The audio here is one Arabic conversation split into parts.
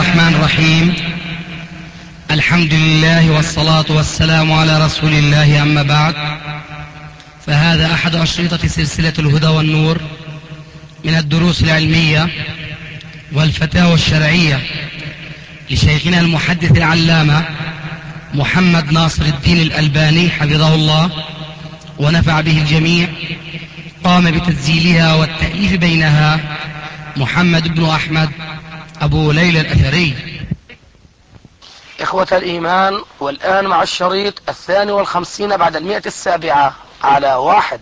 الرحمن الرحيم. الحمد لله والصلاة والسلام على رسول الله، أما بعد، فهذا أحد أشرطة سلسلة الهدى والنور من الدروس العلمية والفتاوى الشرعية لشيخنا المحدث العلامة محمد ناصر الدين الألباني حفظه الله ونفع به الجميع. قام بتسجيلها والتأليف بينها محمد بن أحمد أبو ليلى الأثري. إخوة الإيمان، والآن مع الشريط 52 بعد 107 على 1.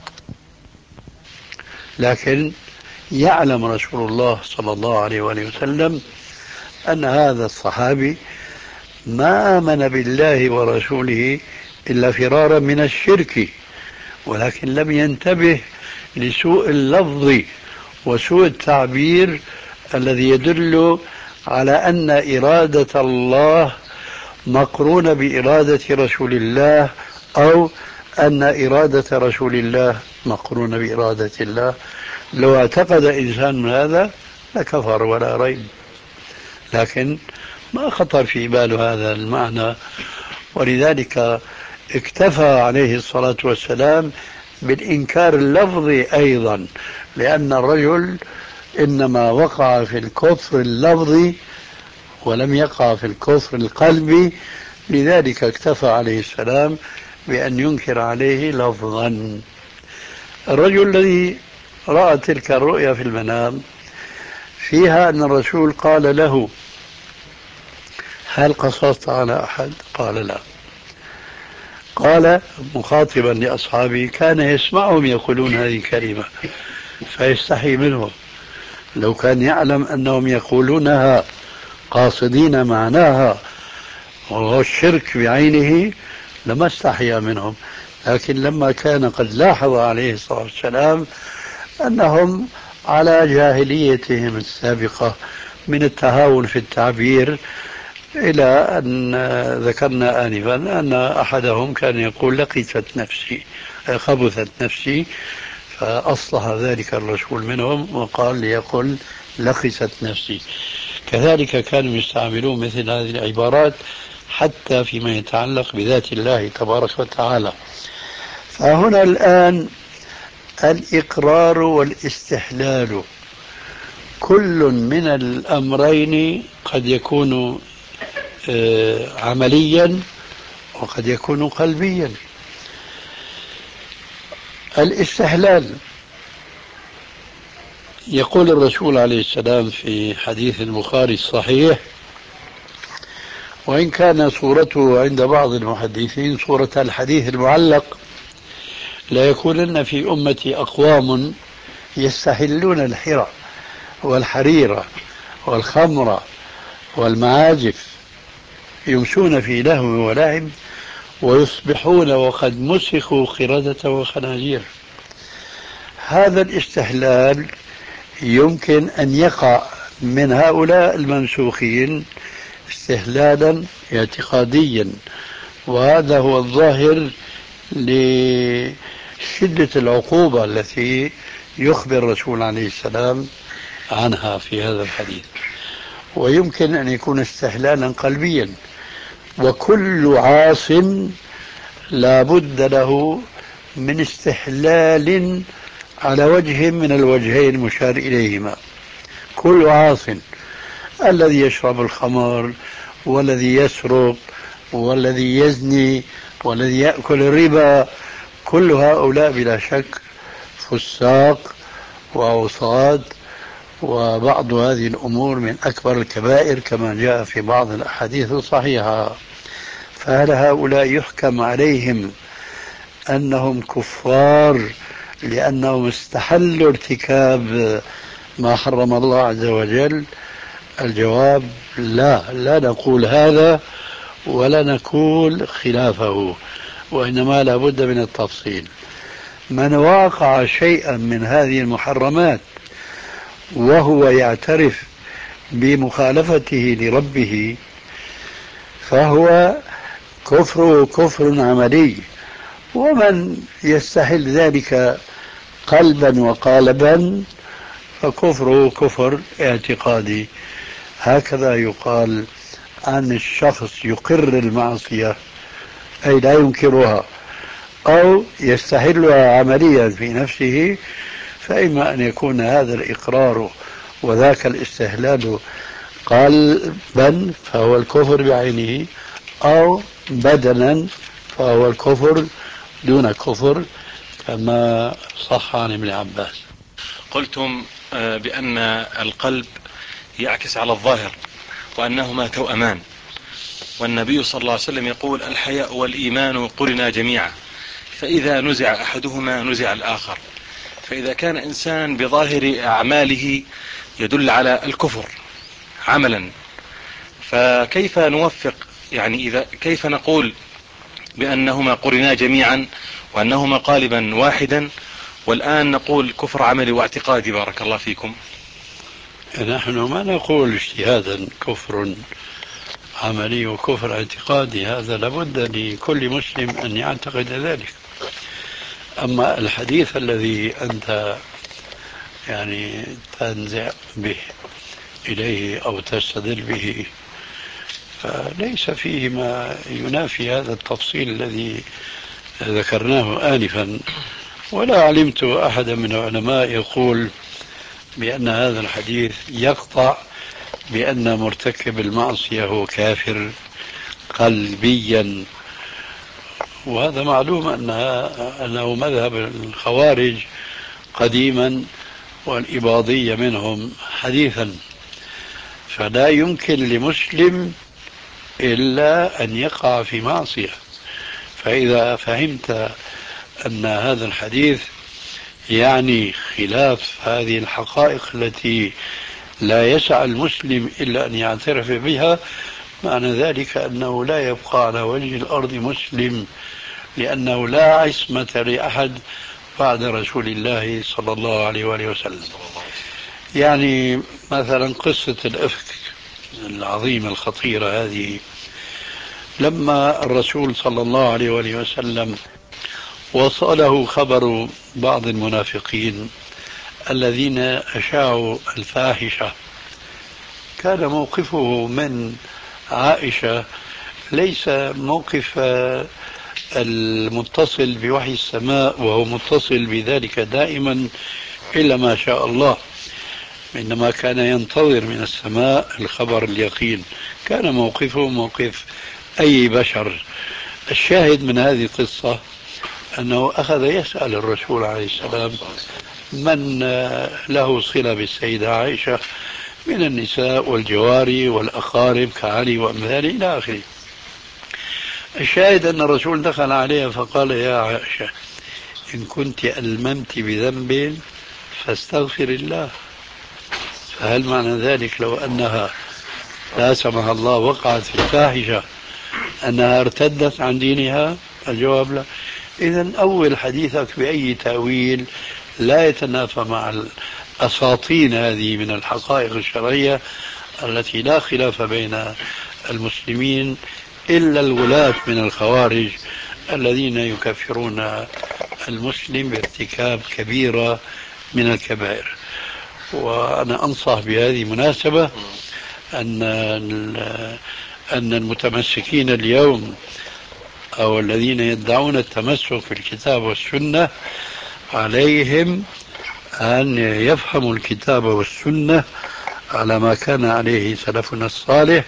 لكن يعلم رسول الله صلى الله عليه وآله وسلم أن هذا الصحابي ما آمن بالله ورسوله إلا فرارا من الشرك، ولكن لم ينتبه لسوء اللفظ وسوء التعبير الذي يدل على أن إرادة الله مقرونة بإرادة رسول الله، أو أن إرادة رسول الله مقرونة بإرادة الله. لو اعتقد إنسان هذا لكفر ولا ريب، لكن ما خطر في باله هذا المعنى، ولذلك اكتفى عليه الصلاة والسلام بالإنكار اللفظي أيضا، لأن الرجل إنما وقع في الكفر اللفظي ولم يقع في الكفر القلبي، لذلك اكتفى عليه السلام بأن ينكر عليه لفظا. الرجل الذي رأى تلك الرؤيا في المنام فيها أن الرسول قال له: هل قصصت على أحد؟ قال: لا. قال مخاطبا لأصحابه: كان يسمعهم يقولون هذه الكلمة فيستحي منهم، لو كان يعلم أنهم يقولونها قاصدين معناها وهو الشرك بعينه لما استحيا منهم. لكن لما كان قد لاحظ عليه الصلاة والسلام أنهم على جاهليتهم السابقة من التهاون في التعبير، إلى أن ذكرنا آنفا أن أحدهم كان يقول: لقيت نفسي، خبثت نفسي، فأصلح ذلك الرسول منهم وقال ليقل لقيت نفسي. كذلك كانوا يستعملون مثل هذه العبارات حتى فيما يتعلق بذات الله تبارك وتعالى. فهنا الآن الإقرار والاستحلال، كل من الأمرين قد يكون عمليا وقد يكون قلبيا. الاستحلال، يقول الرسول عليه السلام في حديث البخاري الصحيح، وإن كان صورته عند بعض المحدثين صورة الحديث المعلق: لا يكونن في أمتي أقوام يستحلون الحرى والحريرة والخمر والمعازف، يمشون في لهو ولعب، ويصبحون وقد مسخوا قردة وخنازير. هذا الاستحلال يمكن أن يقع من هؤلاء الممسوخين استحلالا اعتقاديا، وهذا هو الظاهر لشدة العقوبة التي يخبر الرسول عليه السلام عنها في هذا الحديث. ويمكن أن يكون استحلالا قلبيا، وكل عاص لا بد له من استحلال على وجه من الوجهين المشار إليهما. كل عاص، الذي يشرب الخمر والذي يسرق والذي يزني والذي يأكل الربا، كل هؤلاء بلا شك فساق وأوصاد، وبعض هذه الأمور من أكبر الكبائر كما جاء في بعض الأحاديث الصحيحة. فهل هؤلاء يحكم عليهم أنهم كفار لأنهم استحلوا ارتكاب ما حرم الله عز وجل؟ الجواب: لا، لا نقول هذا ولا نقول خلافه، وإنما لا بد من التفصيل. من واقع شيئا من هذه المحرمات وهو يعترف بمخالفته لربه فهو كفر عملي، ومن يستحل ذلك قلبا وقالبا فكفره كفر اعتقادي. هكذا يقال عن الشخص يقر المعصية أي لا ينكرها أو يستحلها عمليا في نفسه، فإما أن يكون هذا الإقرار وذاك الاستهلال قلبا فهو الكفر بعينه، أو بدنا فهو الكفر دون كفر، كما صح عن ابن عباس. قلتم بأن القلب يعكس على الظاهر وأنهما توأمان، والنبي صلى الله عليه وسلم يقول الحياء والإيمان قرنا جميعا، فإذا نزع أحدهما نزع الآخر. فإذا كان إنسان بظاهر أعماله يدل على الكفر عملا، فكيف نوفق؟ يعني كيف نقول بأنهما قرنا جميعا وأنهما قالبا واحدا، والآن نقول كفر عملي واعتقادي؟ بارك الله فيكم. نحن ما نقول اجتهادا كفر عملي وكفر اعتقادي، هذا لابد لكل مسلم أن يعتقد ذلك. أما الحديث الذي أنت يعني تنزع به إليه أو تستدل به فليس فيه ما ينافي هذا التفصيل الذي ذكرناه آنفا، ولا علمت أحدا من العلماء يقول بأن هذا الحديث يقطع بأن مرتكب المعصية هو كافر قلبيا. وهذا معلوم أنه مذهب الخوارج قديما والإباضية منهم حديثا، فلا يمكن لمسلم إلا أن يقع في معصية. فإذا فهمت أن هذا الحديث يعني خلاف هذه الحقائق التي لا يسع المسلم إلا أن يعترف بها، معنى ذلك أنه لا يبقى على وجه الأرض مسلم، لأنه لا عصمة لأحد بعد رسول الله صلى الله عليه وآله وسلم. يعني مثلا قصة الإفك العظيمة الخطيرة هذه، لما الرسول صلى الله عليه وآله وسلم وصله خبر بعض المنافقين الذين أشاعوا الفاحشة، كان موقفه من عائشة ليس موقف المتصل بوحي السماء وهو متصل بذلك دائما إلا ما شاء الله، إنما كان ينتظر من السماء الخبر اليقين، كان موقفه موقف أي بشر. الشاهد من هذه القصة أنه أخذ يسأل الرسول عليه السلام من له صلة بالسيدة عائشة من النساء والجواري والأقارب كعلي وأمثاله إلى آخره. الشاهد أن الرسول دخل عليها فقال يا عائشة إن كنت ألممت بذنب فاستغفر الله. فهل معنى ذلك لو أنها لا سمح الله وقعت في الفاحشة أنها ارتدت عن دينها؟ الجواب لا. إذن أول حديثك بأي تأويل لا يتنافى مع الأساطين هذه من الحقائق الشرعية التي لا خلاف بين المسلمين إلا الولاة من الخوارج الذين يكفرون المسلم بارتكاب كبيرة من الكبائر. وأنا أنصح بهذه المناسبة أن المتمسكين اليوم أو الذين يدعون التمسك في الكتاب والسنة عليهم أن يفهموا الكتاب والسنة على ما كان عليه سلفنا الصالح،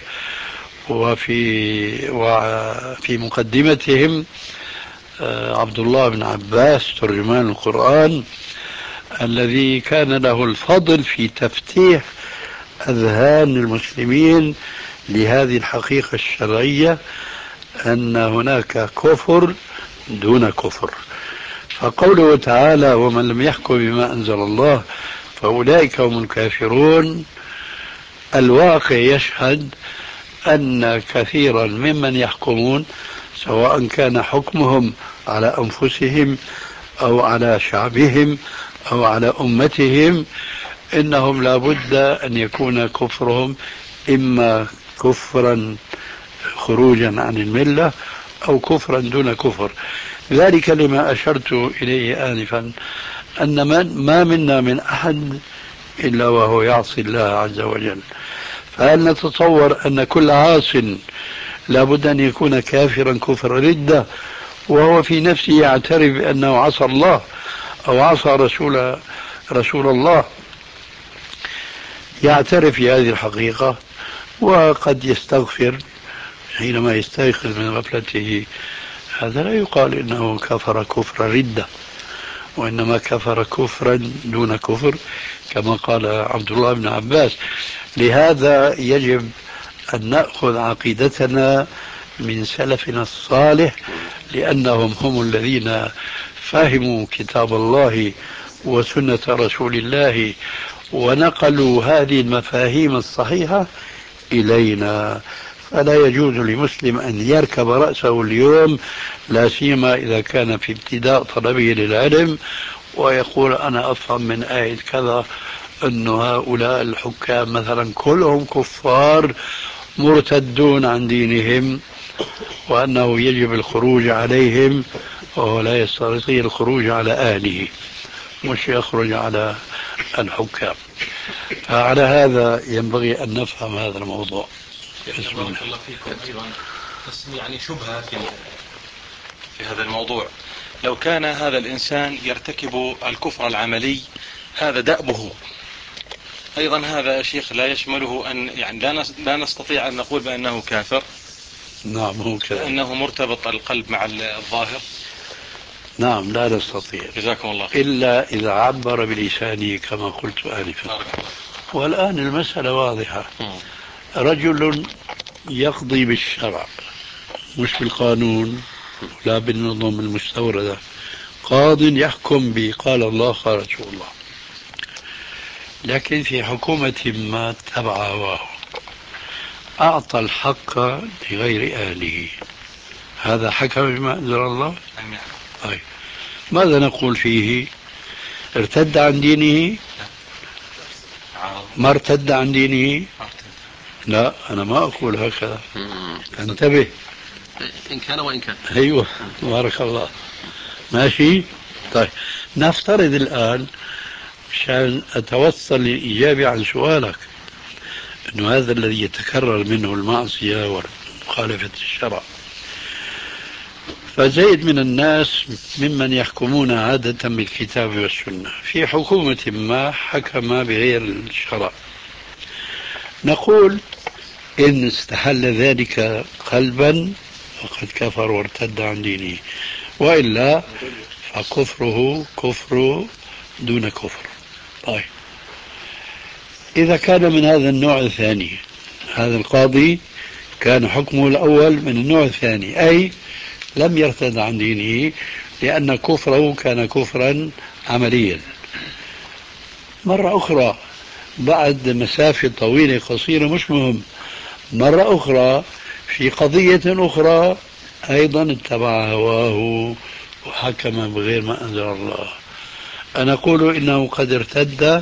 وفي مقدمتهم عبد الله بن عباس ترجمان القرآن الذي كان له الفضل في تفتيح أذهان المسلمين لهذه الحقيقة الشرعية أن هناك كفر دون كفر. فقوله تعالى ومن لم يحكم بما أنزل الله فأولئك هم الكافرون، الواقع يشهد أن كثيرا ممن يحكمون سواء كان حكمهم على أنفسهم أو على شعبهم أو على أمتهم إنهم لا بد أن يكون كفرهم إما كفرا خروجا عن الملة أو كفرا دون كفر. ذلك لما أشرت إليه آنفا أن ما منا من أحد إلا وهو يعصي الله عز وجل، فهل نتصور أن كل عاص لابد أن يكون كافرا كفر ردة وهو في نفسه يعترف بأنه عصى الله أو عصى رسول الله؟ يعترف بهذه الحقيقة وقد يستغفر حينما يستيقظ من غفلته. هذا لا يقال إنه كفر كفر ردة، وإنما كفر كفرا دون كفر كما قال عبد الله بن عباس. لهذا يجب أن نأخذ عقيدتنا من سلفنا الصالح، لأنهم هم الذين فهموا كتاب الله وسنة رسول الله ونقلوا هذه المفاهيم الصحيحة إلينا. فلا يجوز لمسلم أن يركب رأسه اليوم، لا سيما إذا كان في ابتداء طلبه للعلم، ويقول أنا أفهم من آية كذا أن هؤلاء الحكام مثلا كلهم كفار مرتدون عن دينهم، وأنه يجب الخروج عليهم، وهو لا يستطيع الخروج على أهله، مش يخرج على الحكام. فعلى هذا ينبغي أن نفهم هذا الموضوع. بسم الله. الله فيكم أيضا، بس يعني شبهة في هذا الموضوع. لو كان هذا الإنسان يرتكب الكفر العملي هذا دأبه، أيضا هذا شيخ لا يشمله أن يعني لا نستطيع أن نقول بأنه كافر. نعم هو كذا، لأنه مرتبط القلب مع الظاهر. نعم لا نستطيع. جزاكم الله خير. إلا إذا عبر بلسانه كما قلت آنفا. والآن المسألة واضحة. رجل يقضي بالشرع مش بالقانون ولا بالنظم المستوردة، قاض يحكم بقال الله قال رسول الله، لكن في حكومة ما تبع هواه أعطى الحق لغير أهله، هذا حكم بما أنزل الله. طيب ماذا نقول فيه؟ ارتد عن دينه؟ ما ارتد عن دينه؟ لا أنا ما أقول هكذا، انتبه. إن كان وإن كان. أيوة بارك الله. ماشي. طيب نفترض الآن عشان أتوصل للإجابة عن سؤالك أنه هذا الذي يتكرر منه المعصية ومخالفة الشرع، فزيد من الناس ممن يحكمون عادة بالكتاب والسنة في حكومة ما حكم بغير الشرع، نقول إن استحل ذلك قلبا فقد كفر وارتد عن دينه، وإلا فكفره كفر دون كفر. طيب إذا كان من هذا النوع الثاني، هذا القاضي كان حكمه الأول من النوع الثاني، أي لم يرتد عن دينه لأن كفره كان كفرا عمليا. مرة أخرى بعد مسافة طويلة قصيرة مش مهم، مرة أخرى في قضية أخرى أيضا اتبع هواه وحكم بغير ما أنزل الله، أنا أقول إنه قد ارتد.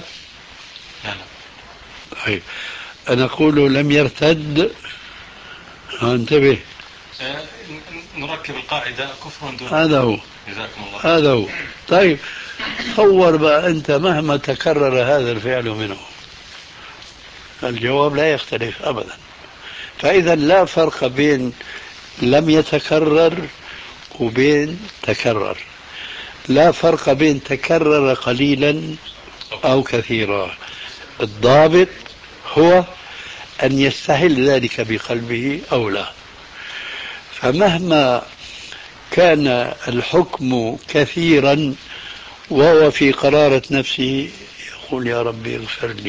طيب أنا أقول لم يرتد. انتبه، نركب القاعدة كفر دون. هذا هو. جزاكم الله. هذا هو. طيب تصور بقى أنت مهما تكرر هذا الفعل منه الجواب لا يختلف أبدا. فإذا لا فرق بين لم يتكرر وبين تكرر، لا فرق بين تكرر قليلا أو كثيرا، الضابط هو أن يستحل ذلك بقلبه أو لا. فمهما كان الحكم كثيرا وهو في قرارة نفسه يقول يا ربي اغفر لي،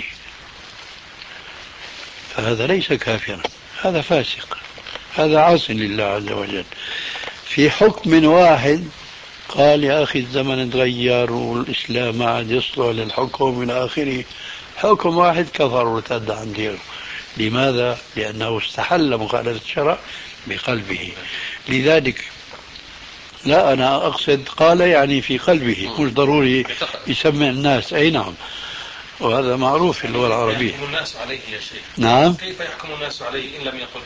فهذا ليس كافرا، هذا فاسق، هذا عاص لله عز وجل. في حكم واحد قال يا أخي الزمن تغير والإسلام ما عاد يصلح للحكم إلى آخره، حكم واحد كفر وارتد عن دينه. لماذا؟ لأنه استحل مخالفة الشرع بقلبه. لذلك لا أنا أقصد قال يعني في قلبه، مش ضروري يسمع الناس. أي نعم، وهذا معروف في اللغة العربية. يحكم الناس عليه يا شيخ. نعم. كيف يحكم الناس عليه إن لم يقل؟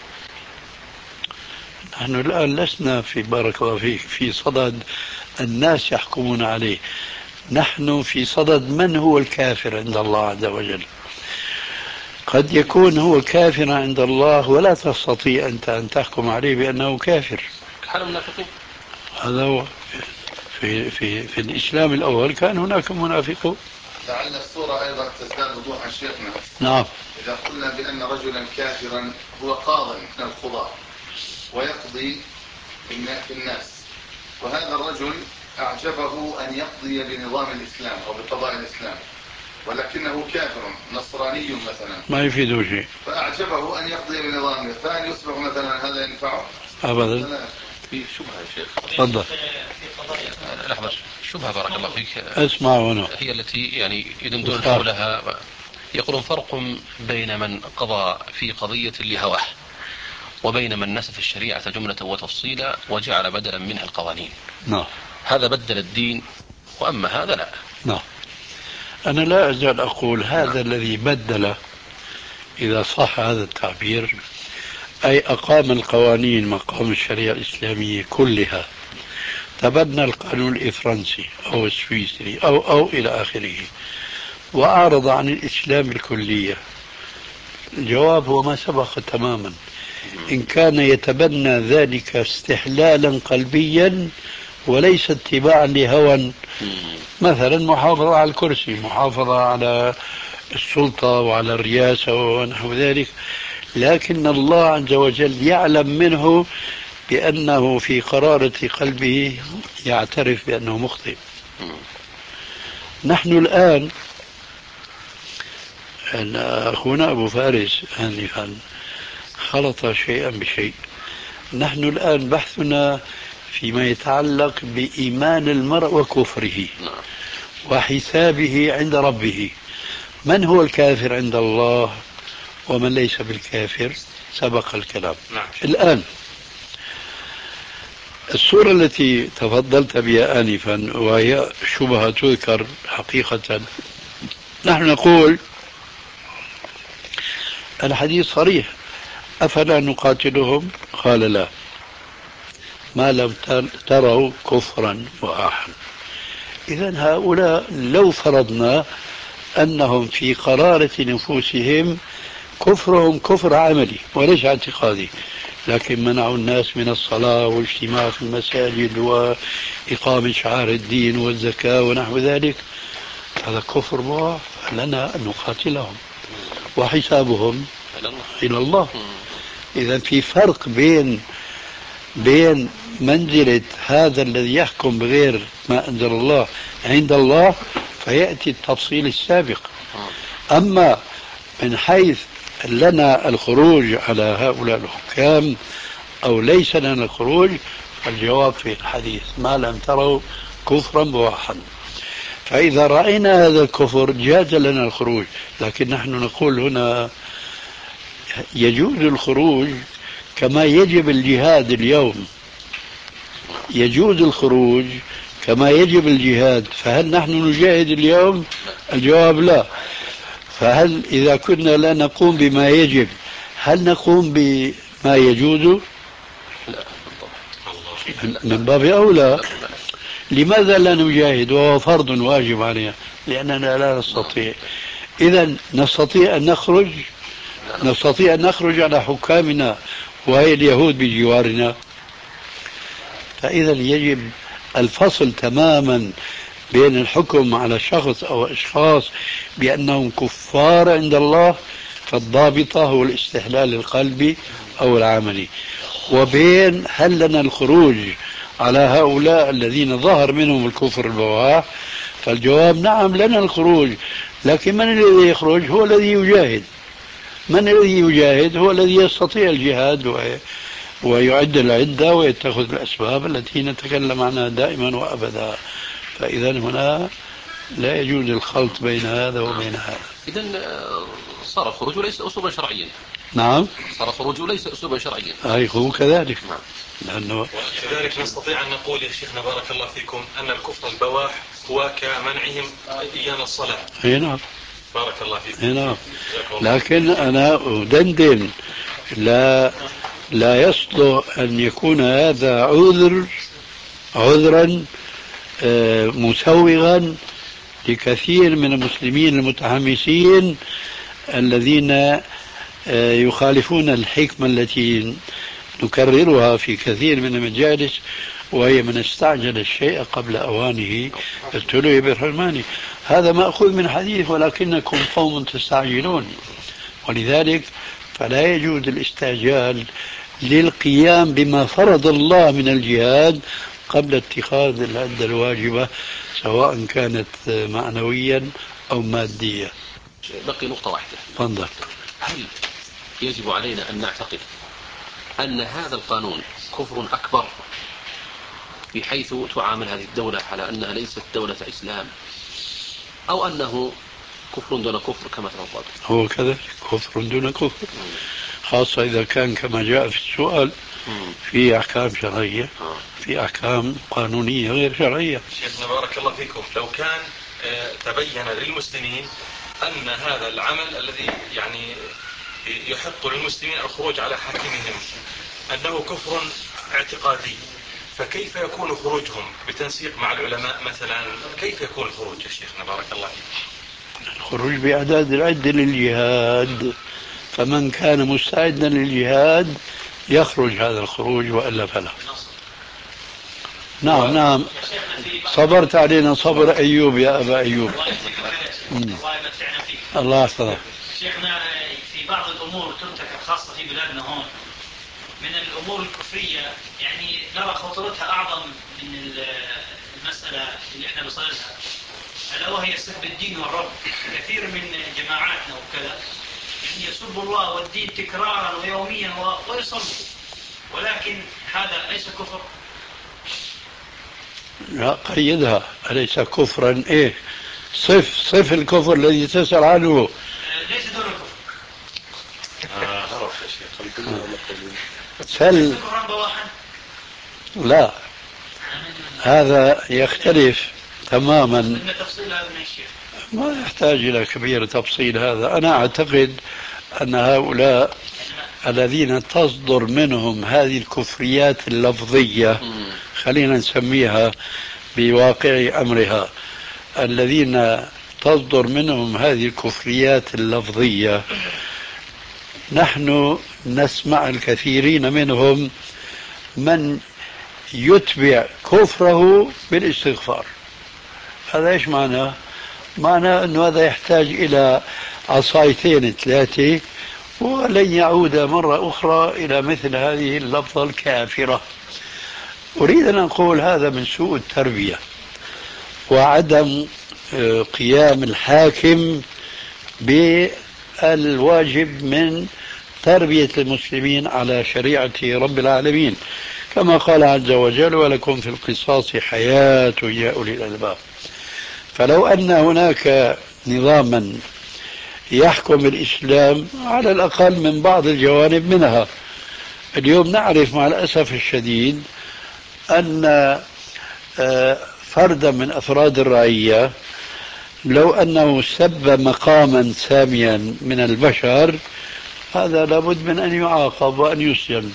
نحن الآن لسنا في بارك الله فيك في صدد الناس يحكمون عليه، نحن في صدد من هو الكافر عند الله عز وجل. قد يكون هو كافرا عند الله ولا تستطيع أنت أن تحكم عليه بأنه كافر. حال المنافقين. هذا هو. في الإسلام الأول كان هناك منافقون. لعل الصورة أيضا تزداد وضوحا شيخنا. نعم. إذا قلنا بأن رجلا كافرا هو قاض من القضاة ويقضي في الناس، وهذا الرجل أعجبه أن يقضي بنظام الإسلام أو بقضاء الإسلام، ولكنه كافر نصراني مثلا ما يفيده شيء، فأعجبه أن يقضي بنظامه، فهل يصبح مثلا هذا ينفعه؟ أبدا. في شبهة يا شيخ. تفضل. لحظة، شبهة بارك الله فيك. اسمع هنا. هي التي يعني يدندون حولها. يقولون فرق بين من قضى في قضية لهواه وبين من نسف الشريعة جملة وتفصيلا وجعل بدلا منها القوانين. نعم. هذا بدل الدين، وأما هذا لا. نعم. أنا لا أزال أقول هذا الذي بدل، إذا صح هذا التعبير، أي أقام القوانين مقام الشريعة الإسلامية كلها، تبنى القانون الفرنسي أو السويسري أو إلى آخره، وأعرض عن الإسلام الكلية. الجواب هو ما سبق تماما. إن كان يتبنى ذلك استحلالا قلبيا وليس اتباعا لهوى، مثلا محافظة على الكرسي، محافظة على السلطة وعلى الرئاسة ونحو ذلك، لكن الله عز وجل يعلم منه بأنه في قرارة قلبه يعترف بأنه مخطئ. نحن الآن، أخونا أبو فارس آنفا خلط شيئا بشيء. نحن الآن بحثنا فيما يتعلق بإيمان المرء وكفره وحسابه عند ربه. من هو الكافر عند الله ومن ليس بالكافر سبق الكلام. الآن السورة التي تفضلت بها آنفا وهي شبهة تذكر حقيقة، نحن نقول الحديث صريح: أفلا نقاتلهم؟ قال لا، ما لم تروا كفرا وآحا. إذن هؤلاء لو فرضنا أنهم في قرارة نفوسهم كفرهم كفر عملي وليس اعتقادي، لكن منعوا الناس من الصلاة والاجتماع في المساجد وإقامة شعائر الدين والزكاة ونحو ذلك، هذا كفر بواح، لنا أن نقاتلهم وحسابهم إلى الله. إذا في فرق بين منزلة هذا الذي يحكم بغير ما أنزل الله عند الله، فيأتي التفصيل السابق. أما من حيث لنا الخروج على هؤلاء الحكام أو ليس لنا الخروج، فالجواب في الحديث: ما لم تروا كفرا بواحا. فإذا رأينا هذا الكفر جاز لنا الخروج، لكن نحن نقول هنا يجوز الخروج كما يجب الجهاد اليوم، يجوز الخروج كما يجب الجهاد. فهل نحن نجاهد اليوم؟ الجواب لا. فهل إذا كنا لا نقوم بما يجب هل نقوم بما يجوز؟ من باب أولى. لماذا لا نجاهد وهو فرض واجب علينا؟ لأننا لا نستطيع. إذا نستطيع أن نخرج على حكامنا وهي اليهود بجوارنا. فإذا يجب الفصل تماما بين الحكم على شخص أو أشخاص بأنهم كفار عند الله، فالضابطة هو الاستحلال القلبي أو العملي، وبين هل لنا الخروج على هؤلاء الذين ظهر منهم الكفر البواح. فالجواب نعم، لنا الخروج، لكن من الذي يخرج؟ هو الذي يجاهد. من الذي يجاهد؟ هو الذي يستطيع الجهاد ويعد العدة ويتخذ الأسباب التي نتكلم عنها دائما وأبدا. فإذا هنا لا يجوز الخلط بين هذا وبين هذا. إذن صار الخروج ليس أسلوبا شرعيا. نعم، صار الخروج ليس أسلوبا شرعيا. أي هو كذلك. لأنه وكذلك نستطيع أن نقول يا شيخنا بارك الله فيكم أن الكفر البواح هو كمنعهم إيانا الصلاة. أي نعم، بارك الله فيكم. أي نعم. لكن أنا أدندن، لا يصلح أن يكون هذا عذرا مسوغا لكثير من المسلمين المتحمسين الذين يخالفون الحكمة التي نكررها في كثير من المجالس، وهي من استعجل الشيء قبل أوانه ابتلي بحرمانه. هذا مأخوذ من حديث ولكنكم قوم تستعجلون. ولذلك فلا يجوز الاستعجال للقيام بما فرض الله من الجهاد قبل اتخاذ العدة الواجبة، سواء كانت معنويا أو مادية. بقي نقطة واحدة. تفضل. هل يجب علينا أن نعتقد أن هذا القانون كفر أكبر بحيث تعامل هذه الدولة على أنها ليست دولة إسلام، أو أنه كفر دون كفر كما تفضلت؟ هو كذلك كفر دون كفر، خاصة إذا كان كما جاء في السؤال في أحكام شرعية، في أحكام قانونية غير شرعية. شيخنا بارك الله فيكم، لو كان تبين للمسلمين أن هذا العمل الذي يعني يحق للمسلمين الخروج على حاكمهم أنه كفر اعتقادي، فكيف يكون خروجهم بتنسيق مع العلماء مثلا؟ كيف يكون الخروج يا شيخنا بارك الله فيك؟ الخروج بإعداد العدة للجهاد، فمن كان مستعدا للجهاد يخرج هذا الخروج، وإلا فلا. نعم صبرت علينا صبر أيوب يا أبا أيوب. الله يحفظك. شيخنا في بعض الأمور ترتكب خاصة في بلادنا هون من الأمور الكفرية، يعني نرى خطورتها أعظم من المسألة اللي احنا بصددها، ألا وهي سب الدين والرب. كثير من جماعاتنا وكذا يعني يسب الله والدين تكرارا ويوميا ويصلوا، ولكن هذا ليس كفر. لا قيدها، أليس كفرا؟ إيه صف الكفر الذي تسأل عنه. ليس دون الكفر. سل لا، هذا يختلف تماما، ما يحتاج إلى كبير تفصيل. هذا أنا أعتقد أن هؤلاء الذين تصدر منهم هذه الكفريات اللفظية، خلينا نسميها بواقع أمرها، الذين تصدر منهم هذه الكفريات اللفظية، نحن نسمع الكثيرين منهم من يتبع كفره بالاستغفار. هذا إيش معناه؟ معناه أنه هذا يحتاج إلى عصايتين ثلاثة ولن يعود مرة أخرى إلى مثل هذه اللفظة الكافرة. أريد أن أقول هذا من سوء التربية وعدم قيام الحاكم بالواجب من تربية المسلمين على شريعة رب العالمين، كما قال عز وجل: ولكم في القصاص حياة يا أولي الألباب. فلو أن هناك نظاما يحكم الإسلام على الأقل من بعض الجوانب منها. اليوم نعرف مع الأسف الشديد أن فردا من أفراد الرعية لو أنه سب مقاما ساميا من البشر، هذا لابد من أن يعاقب وأن يسجن،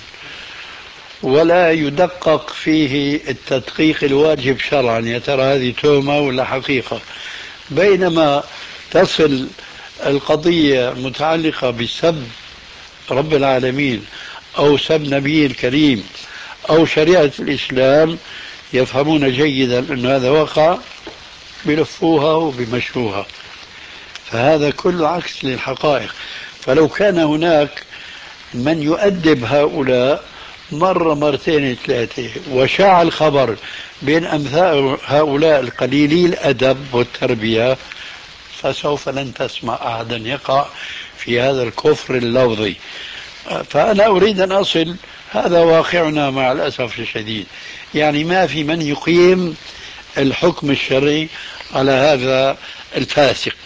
ولا يدقق فيه التدقيق الواجب شرعا، يا ترى هذه تهمة ولا حقيقة. بينما تصل القضية متعلقة بسب رب العالمين أو سب نبي الكريم أو شريعة الإسلام، يفهمون جيدا أن هذا وقع، بلفوها وبمشوها. فهذا كله عكس للحقائق. فلو كان هناك من يؤدب هؤلاء مرة مرتين ثلاثة وشاع الخبر بين أمثال هؤلاء القليلي الأدب والتربية، فسوف لن تسمع أحدا يقع في هذا الكفر اللفظي. فأنا أريد أن أصل، هذا واقعنا مع الأسف الشديد، يعني ما في من يقيم الحكم الشرعي على هذا الفاسق.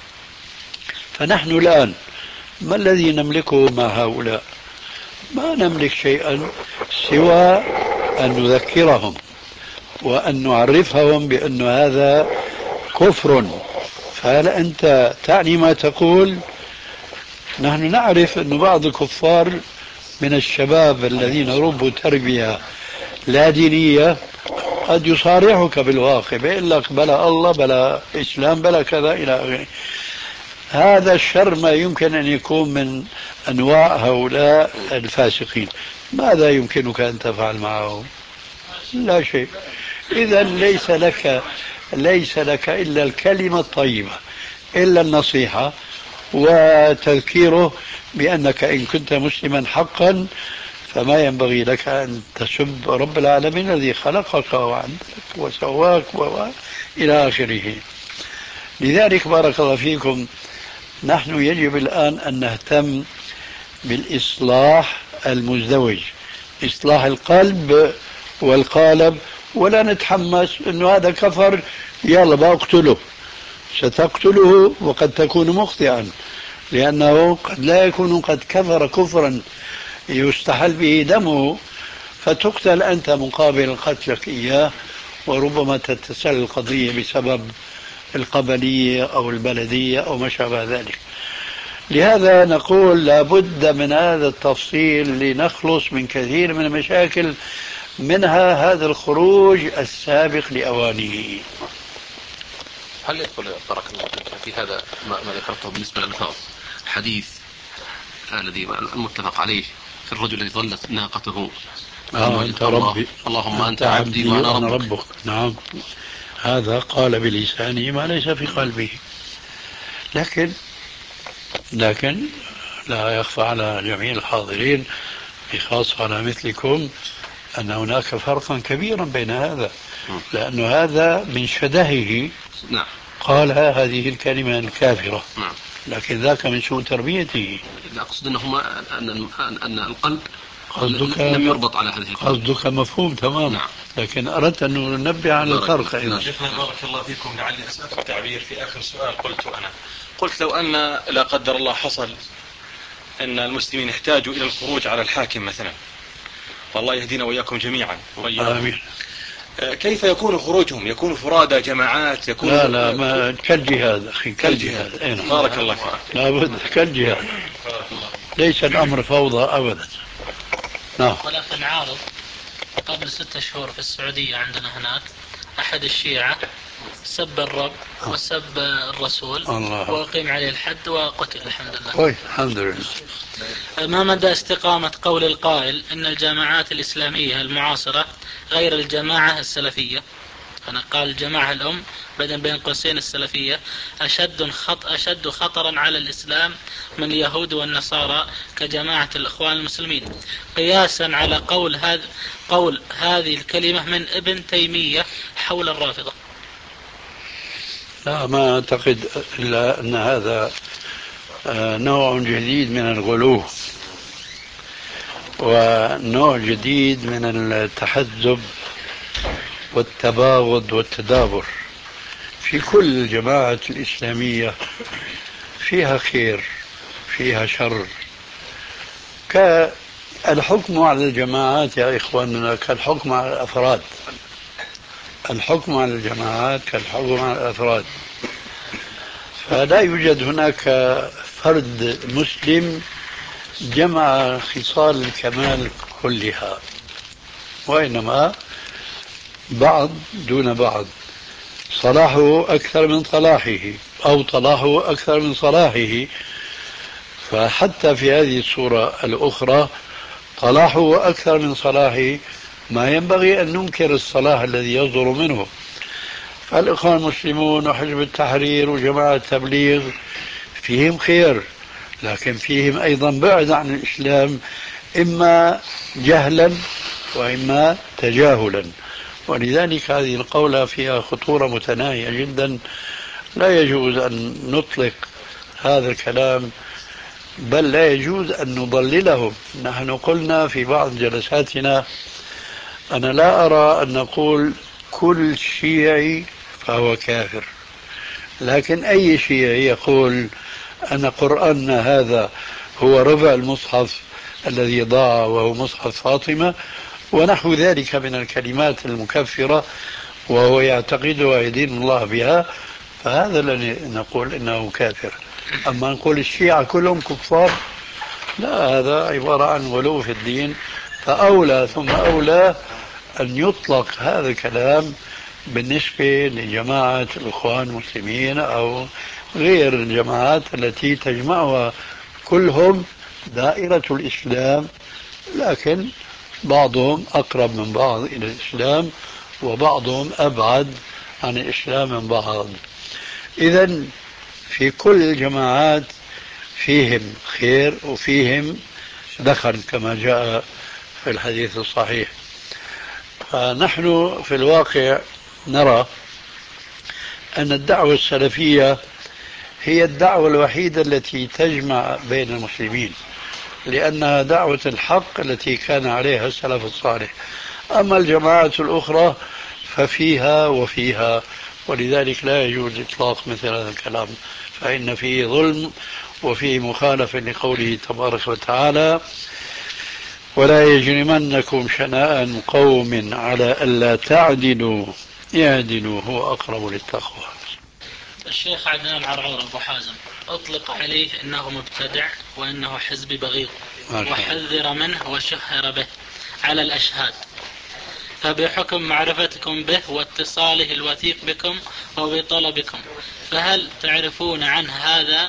فنحن الآن ما الذي نملكه مع هؤلاء؟ ما نملك شيئا سوى أن نذكرهم وأن نعرفهم بأن هذا كفر. فهل أنت تعني ما تقول؟ نحن نعرف أن بعض الكفار من الشباب الذين ربوا تربية لا دينية قد يصارحك بالواقع، بيقول لك بلا الله بلا إسلام بلا كذا إلى آخره. هذا الشر ما يمكن أن يكون من أنواع هؤلاء الفاسقين. ماذا يمكنك أن تفعل معه؟ لا شيء. إذا ليس لك إلا الكلمة الطيبة، إلا النصيحة وتذكيره بأنك إن كنت مسلما حقا فما ينبغي لك أن تسب رب العالمين الذي خلقك وعدلك وسواك إلى آخره. لذلك بارك الله فيكم، نحن يجب الآن أن نهتم بالإصلاح المزدوج، إصلاح القلب والقالب، ولا نتحمس أنه هذا كفر يلا بقتله. ستقتله وقد تكون مخطئا، لأنه قد لا يكون قد كفر كفرا يستحل به دمه، فتقتل أنت مقابل قتلك إياه، وربما تتسل القضية بسبب القبلية أو البلدية أو ما شابه ذلك. لهذا نقول لابد من هذا التفصيل لنخلص من كثير من المشاكل، منها هذا الخروج السابق لأوانه. هل يدخل بارك الله فيك في هذا ما ذكرته بالنسبة للألفاظ حديث الذي المتفق عليه في الرجل الذي ظلت ناقته أنت ربي اللهم أنت عبدي وأنا ربك. نعم، هذا قال بلسانه ما ليس في قلبه. لكن لا يخفى على جميع الحاضرين بخاصة على مثلكم أن هناك فرقا كبيرا بين هذا، لأن هذا من شدهه قالها هذه الكلمة الكافرة، لكن ذاك من سوء تربيته. أقصد أن القلب لم يربط على هذه الكلمة. قصدك مفهوم تمام. لكن أردت أن ننبه على الفرق أيضا. شيخنا بارك الله فيكم، لعلي أسأل التعبير في آخر سؤال قلت لو أن لا قدر الله حصل أن المسلمين يحتاجوا إلى الخروج على الحاكم مثلا، والله يهدينا وإياكم جميعا آمين، كيف يكون خروجهم؟ يكون فرادى، جماعات، يكون لا ما كالجهاد أخي، كالجهاد. بارك الله فيك. لابد كالجهاد، ليس الأمر فوضى أبدا. نعم. ولكن عارض قبل 6 شهور في السعودية عندنا هناك أحد الشيعة سب الرب وسب الرسول وأقيم عليه الحد وقتل الحمد لله. الحمد لله. ما مدى استقامة قول القائل إن الجماعات الإسلامية المعاصرة غير الجماعة السلفية؟ أنا قال الجماعة الأم بدل بين قوسين السلفية أشد خطرا على الإسلام من اليهود والنصارى كجماعة الإخوان المسلمين، قياسا على قول هذه الكلمة من ابن تيمية حول الرافضة. لا، ما أعتقد إلا أن هذا نوع جديد من الغلو ونوع جديد من التحزب والتباغض والتدابر. في كل الجماعة الإسلامية فيها خير فيها شر، كالحكم على الجماعات يا إخواننا كالحكم على الأفراد. الحكم على الجماعات كالحكم على الأفراد، فلا يوجد هناك فرد مسلم جمع خصال الكمال كلها، وإنما بعض دون بعض، صلاحه أكثر من صلاحه أو صلاحه أكثر من صلاحه. فحتى في هذه الصورة الأخرى صلاحه أكثر من صلاحه، ما ينبغي أن ننكر الصلاح الذي يصدر منه. فالإخوان المسلمون وحزب التحرير وجماعة التبليغ فيهم خير، لكن فيهم أيضا بعد عن الإسلام، إما جهلا وإما تجاهلا. ولذلك هذه القولة فيها خطورة متناهية جدا، لا يجوز أن نطلق هذا الكلام، بل لا يجوز أن نضللهم. نحن قلنا في بعض جلساتنا أنا لا أرى أن نقول كل شيعي فهو كافر، لكن أي شيعي يقول أن قرآننا هذا هو ربع المصحف الذي ضاع وهو مصحف فاطمة ونحو ذلك من الكلمات المكفرة وهو يعتقد ويدين الله بها، فهذا الذي نقول إنه كافر. أما نقول الشيعة كلهم كفار، لا، هذا عبارة عن غلو في الدين. فأولى ثم أولى أن يطلق هذا الكلام بالنسبة لجماعة الإخوان المسلمين أو غير الجماعات التي تجمعها كلهم دائرة الإسلام، لكن بعضهم أقرب من بعض إلى الإسلام وبعضهم أبعد عن الإسلام من بعض. إذن في كل الجماعات فيهم خير وفيهم دخل كما جاء في الحديث الصحيح. فنحن في الواقع نرى أن الدعوة السلفية هي الدعوة الوحيدة التي تجمع بين المسلمين، لأنها دعوة الحق التي كان عليها السلف الصالح. أما الجماعات الأخرى ففيها وفيها، ولذلك لا يجوز إطلاق مثل هذا الكلام، فإن فيه ظلم وفيه مخالفة لقوله تبارك وتعالى: ولا يجرمنكم شنآن قوم على ألا تعدلوا اعدلوا هو أقرب للتقوى. الشيخ عدنان عرعور أبو حازم أطلق عليه أنه مبتدع وأنه حزبي بغيض، وحذر منه وشهر به على الأشهاد، فبحكم معرفتكم به واتصاله الوثيق بكم وبطلبكم، فهل تعرفون عنه هذا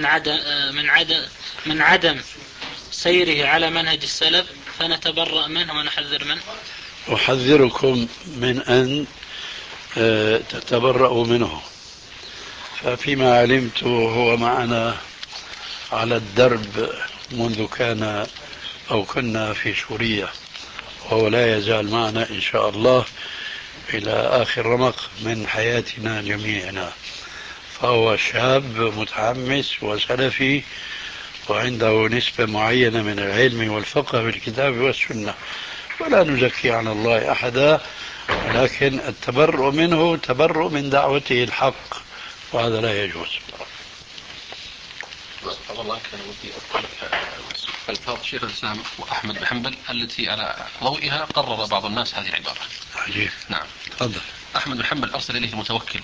من عدم سيره على منهج السلف فنتبرأ منه ونحذر منه؟ أحذركم من أن تتبرأوا منه، ففيما علمت هو معنا على الدرب منذ كان أو كنا في سوريا، وهو لا يزال معنا إن شاء الله إلى آخر رمق من حياتنا جميعنا. فهو شاب متحمس وسلفي وعنده نسبة معينة من العلم والفقه بالكتاب والسنة، ولا نزكي على الله أحدا، ولكن التبرؤ منه تبرؤ من دعوته الحق، وهذا لا يجوز. والله كان ودي ألفاظ شيخ الإسلام وأحمد بن حنبل التي على ضوئها قرر بعض الناس هذه العبارة. عجيب. نعم. تفضل. أحمد بن حنبل أرسل إليه المتوكل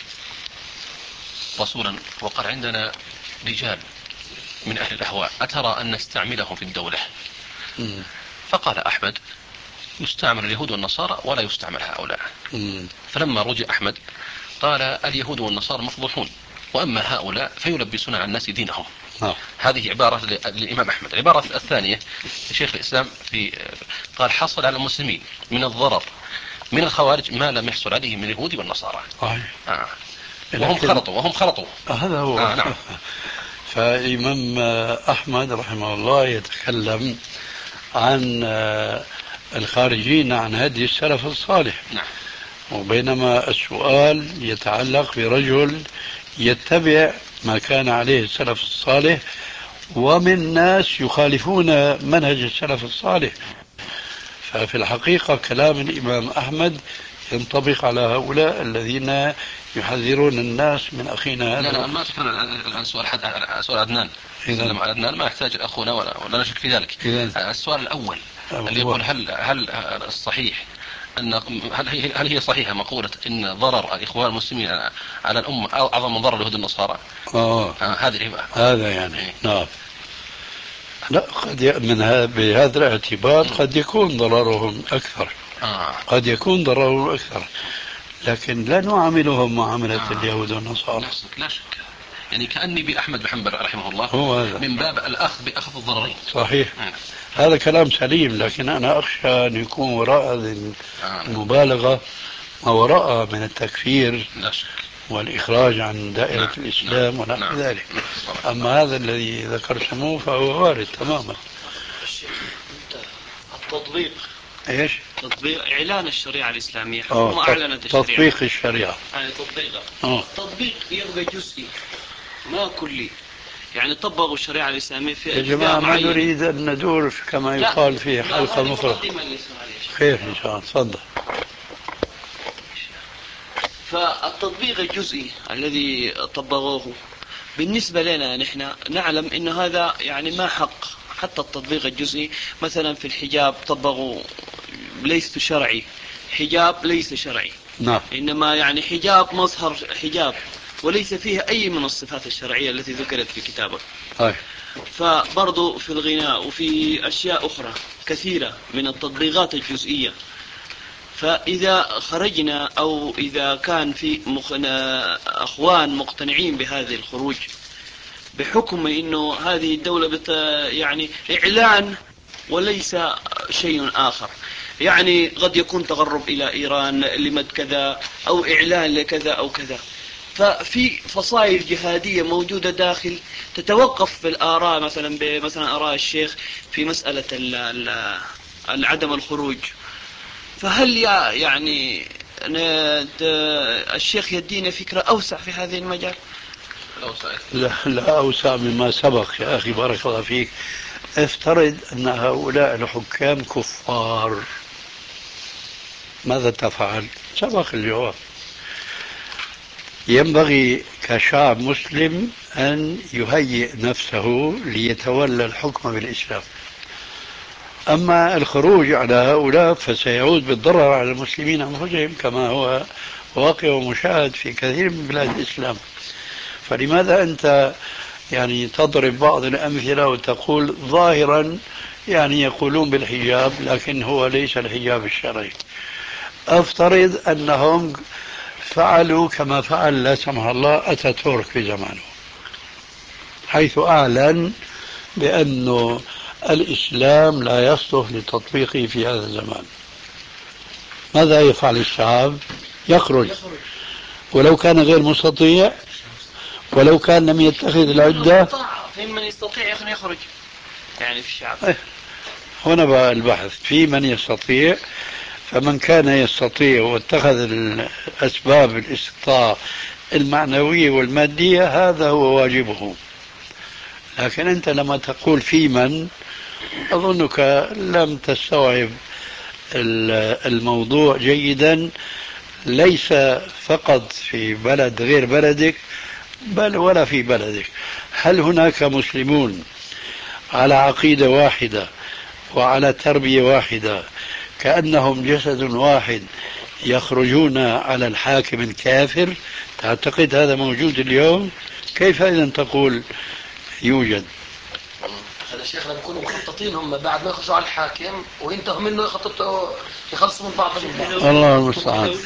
رسولا وقال: عندنا رجال من أهل الأهواء أترى أن نستعملهم في الدولة؟ فقال أحمد: يستعمل اليهود والنصارى ولا يستعمل هؤلاء. فلما رجع أحمد قال: اليهود والنصارى مفضوحون، وأما هؤلاء فيلبسون على الناس دينهم. هذه عبارة للإمام أحمد. العبارة الثانية لشيخ الإسلام قال: حصل على المسلمين من الضرر من الخوارج ما لم يحصل عليه من اليهود والنصارى. وهم خلطوا هذا هو. نعم. فالإمام أحمد رحمه الله يتكلم عن الخارجين عن هدي السلف الصالح. نعم. وبينما السؤال يتعلق برجل يتبع ما كان عليه السلف الصالح، ومن ناس يخالفون منهج السلف الصالح. ففي الحقيقة كلام الإمام أحمد ينطبق على هؤلاء الذين يحذرون الناس من أخينا هذا. لا ما أتكلم عن سؤال عدنان. عدنان ما يحتاج أخونا ولا نشك في ذلك. السؤال الأول اللي يقول: هل الصحيح هل هي صحيحة مقولة إن ضرر الإخوان المسلمين على الأمة أعظم من ضرر اليهود النصارى؟ هذا يعني نعم. لا، قد بهذا الاعتبار قد يكون ضررهم أكثر. قد يكون ضررهم أكثر، لكن لا نعاملهم معاملة اليهود والنصارى. لا شك. يعني كأني بأحمد بن حنبل رحمه الله من باب الأخذ بأخذ الضررين. صحيح. هذا كلام سليم، لكن أنا أخشى أن يكون وراء هذه المبالغة ما وراء من التكفير والإخراج عن دائرة الإسلام ونحو ذلك. أما هذا الذي ذكرتموه فهو وارد تماما. التطبيق ايش؟ تطبيق اعلان الشريعه الاسلاميه، حكم اعلنت الشريعه. تطبيق الشريعه. التطبيق يبقى جزئي ما كلي، يعني طبقوا الشريعه الاسلاميه في يا جماعه ما نريد ان ندور كما يقال في حلقه مفرغه. خير ان شاء الله. تفضل. فالتطبيق الجزئي الذي طبقوه بالنسبه لنا نحن نعلم ان هذا يعني ما حق. حتى التطبيق الجزئي مثلا في الحجاب طبقوا ليس شرعي، حجاب ليس شرعي. نعم. إنما يعني حجاب مظهر حجاب وليس فيه أي من الصفات الشرعية التي ذكرت في كتابه. فبرضو في الغناء وفي أشياء أخرى كثيرة من التطبيقات الجزئية. فإذا خرجنا أو إذا كان في أخوان مقتنعين بهذه الخروج بحكم أنه هذه الدولة يعني إعلان وليس شيء آخر، يعني قد يكون تغرب إلى إيران لمد كذا أو إعلان لكذا أو كذا، ففي فصائل جهادية موجودة داخل تتوقف في الآراء، مثلا آراء الشيخ في مسألة عدم الخروج. فهل يعني الشيخ يدينا فكرة أوسع في هذه المجال؟ لا أوسع مما سبق يا أخي، بارك الله فيك. افترض أن هؤلاء الحكام كفار، ماذا تفعل؟ سبق الجواب. ينبغي كشعب مسلم أن يهيئ نفسه ليتولى الحكم بالإسلام. أما الخروج على هؤلاء فسيعود بالضرر على المسلمين أنفسهم، كما هو واقع ومشاهد في كثير من بلاد الإسلام. فلماذا أنت يعني تضرب بعض الأمثلة وتقول ظاهرا يعني يقولون بالحجاب لكن هو ليس الحجاب الشرعي؟ أفترض أنهم فعلوا كما فعل لا سمح الله أتاتورك في زمانه، حيث أعلن بأن الإسلام لا يصلح لتطبيقه في هذا الزمان. ماذا يفعل الشعب؟ يخرج، ولو كان غير مستطيع، ولو كان لم يتخذ العدة. في من يستطيع يخرج يعني في الشعب. هنا بقى البحث في من يستطيع. فمن كان يستطيع واتخذ الأسباب الاستطاعة المعنوية والمادية هذا هو واجبه. لكن أنت لما تقول في من، أظنك لم تستوعب الموضوع جيدا. ليس فقط في بلد غير بلدك بل ولا في بلدك. هل هناك مسلمون على عقيدة واحدة وعلى تربية واحدة كأنهم جسد واحد يخرجون على الحاكم الكافر؟ تعتقد هذا موجود اليوم؟ كيف إذن تقول يوجد؟ هذا شيخنا بيكونوا مخططين هم بعد ما يخرجوا على الحاكم وينتهوا منه يخلصوا من بعض الله المستعان.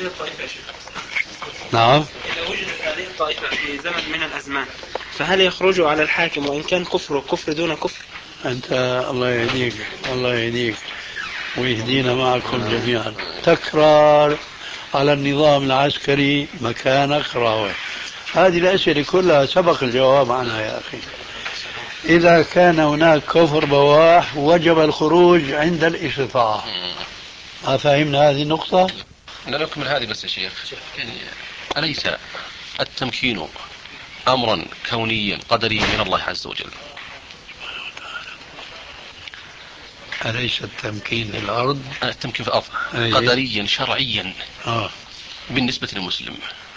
نعم. إذا وجدت هذه الطائفة في زمن من الأزمان فهل يخرجوا على الحاكم وإن كان كفر كفر دون كفر؟ أنت الله يهديك، الله يهديك ويهدينا معكم جميعا. تكرار على النظام العسكري مكانك راوح. هذه الأسئلة كلها سبق الجواب عنها يا أخي. إذا كان هناك كفر بواح وجب الخروج عند الاستطاعة. ما فهمنا هذه النقطة؟ لا نكمل هذه بس يا شيخ. يعني أليس التمكين أمرا كونيا قدريا من الله عز وجل؟ أليس التمكين في الأرض؟ التمكين في الأرض قدريا شرعيا بالنسبة للمسلم.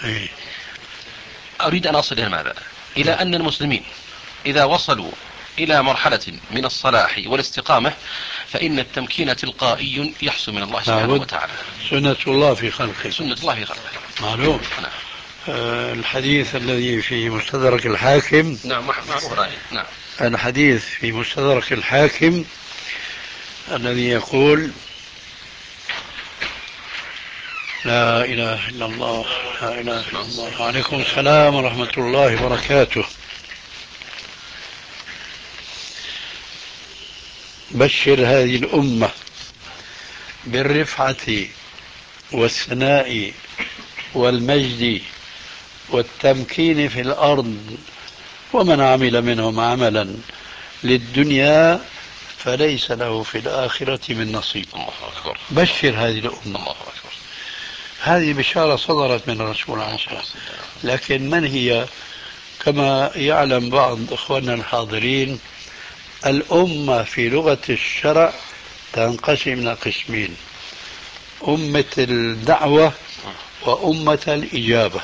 أريد أن أصل إلى ماذا؟ إلى أن المسلمين إذا وصلوا إلى مرحلة من الصلاح والاستقامة فإن التمكين تلقائي يحصل من الله سبحانه وتعالى. سنة الله في خلقه. سنة الله في خلقه معلوم. الحديث الذي في مستدرك الحاكم. نعم معروف. نعم. الحديث في مستدرك الحاكم الذي يقول لا إله إلا الله لا إله إلا الله. وعليكم السلام ورحمة الله وبركاته. بشر هذه الأمة بالرفعة والثناء والمجد والتمكين في الأرض، ومن عمل منهم عملا للدنيا فليس له في الآخرة من نصيب. الله أكبر. بشر هذه الأمة. الله أكبر. هذه بشارة صدرت من الرسول عليه الصلاة والسلام. لكن من هي؟ كما يعلم بعض إخواننا الحاضرين، الأمة في لغة الشرع تنقسم إلى قسمين: أمة الدعوة وأمة الإجابة.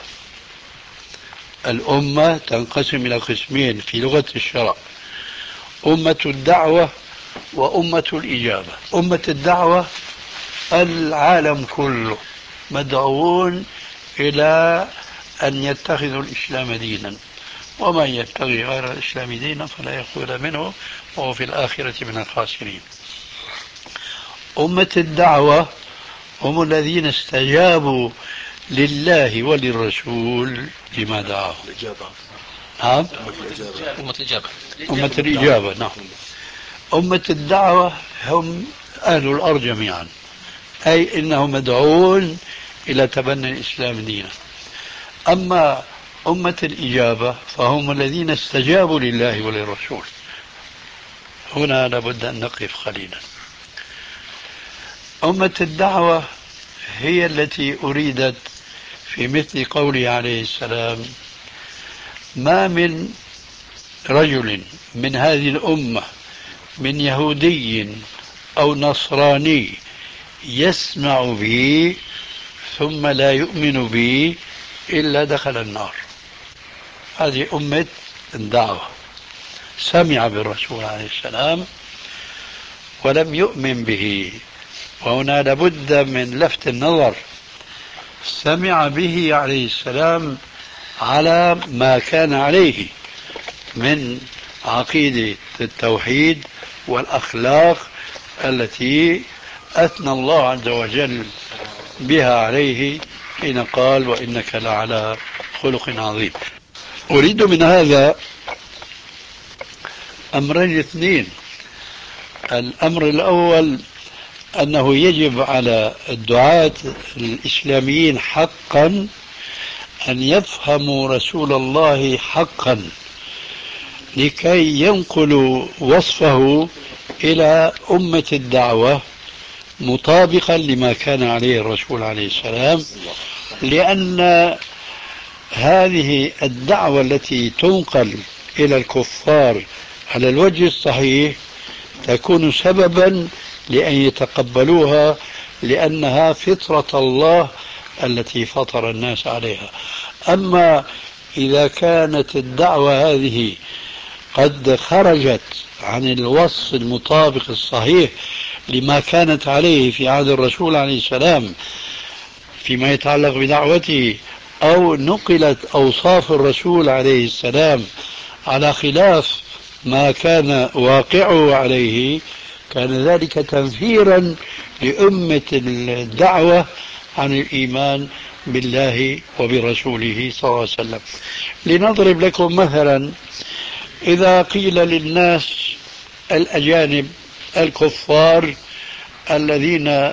الأمة تنقسم إلى قسمين في لغة الشرع: أمة الدعوة وأمة الإجابة. أمة الدعوة العالم كله مدعوون إلى أن يتخذوا الإسلام دينا، ومن يبتغي غير الإسلام دينا فلا يقبل منه وهو في الآخرة من الخاسرين. أمة الدعوة هم الذين استجابوا لله وللرسول لما دعاهم. نعم، أمة الإجابة. أمة الإجابة. نعم، أمة الدعوة هم أهل الأرض جميعا، أي إنهم مدعون إلى تبني الإسلام دينا. أما أمة الإجابة فهم الذين استجابوا لله وللرسول. هنا لابد أن نقف قليلا. أمة الدعوة هي التي أريدت في مثل قوله عليه السلام: ما من رجل من هذه الأمة من يهودي أو نصراني يسمع بي ثم لا يؤمن بي إلا دخل النار. هذه أمة الدعوة، سمع بالرسول عليه السلام ولم يؤمن به. وهنا لابد من لفت النظر، سمع به عليه السلام على ما كان عليه من عقيدة التوحيد والأخلاق التي أثنى الله عز وجل بها عليه حين قال: وإنك لعلى خلق عظيم. أريد من هذا أمرين اثنين. الأمر الأول أنه يجب على الدعاة الإسلاميين حقا أن يفهموا رسول الله حقا لكي ينقلوا وصفه إلى أمة الدعوة مطابقا لما كان عليه الرسول عليه السلام، لأن هذه الدعوة التي تنقل إلى الكفار على الوجه الصحيح تكون سببا لأن يتقبلوها، لأنها فطرة الله التي فطر الناس عليها. أما إذا كانت الدعوة هذه قد خرجت عن الوصف المطابق الصحيح لما كانت عليه في عهد الرسول عليه السلام فيما يتعلق بدعوته، أو نقلت أوصاف الرسول عليه السلام على خلاف ما كان واقعه عليه، كان ذلك تنفيرا لأمة الدعوة عن الإيمان بالله وبرسوله صلى الله عليه وسلم. لنضرب لكم مثلا: إذا قيل للناس الأجانب الكفار الذين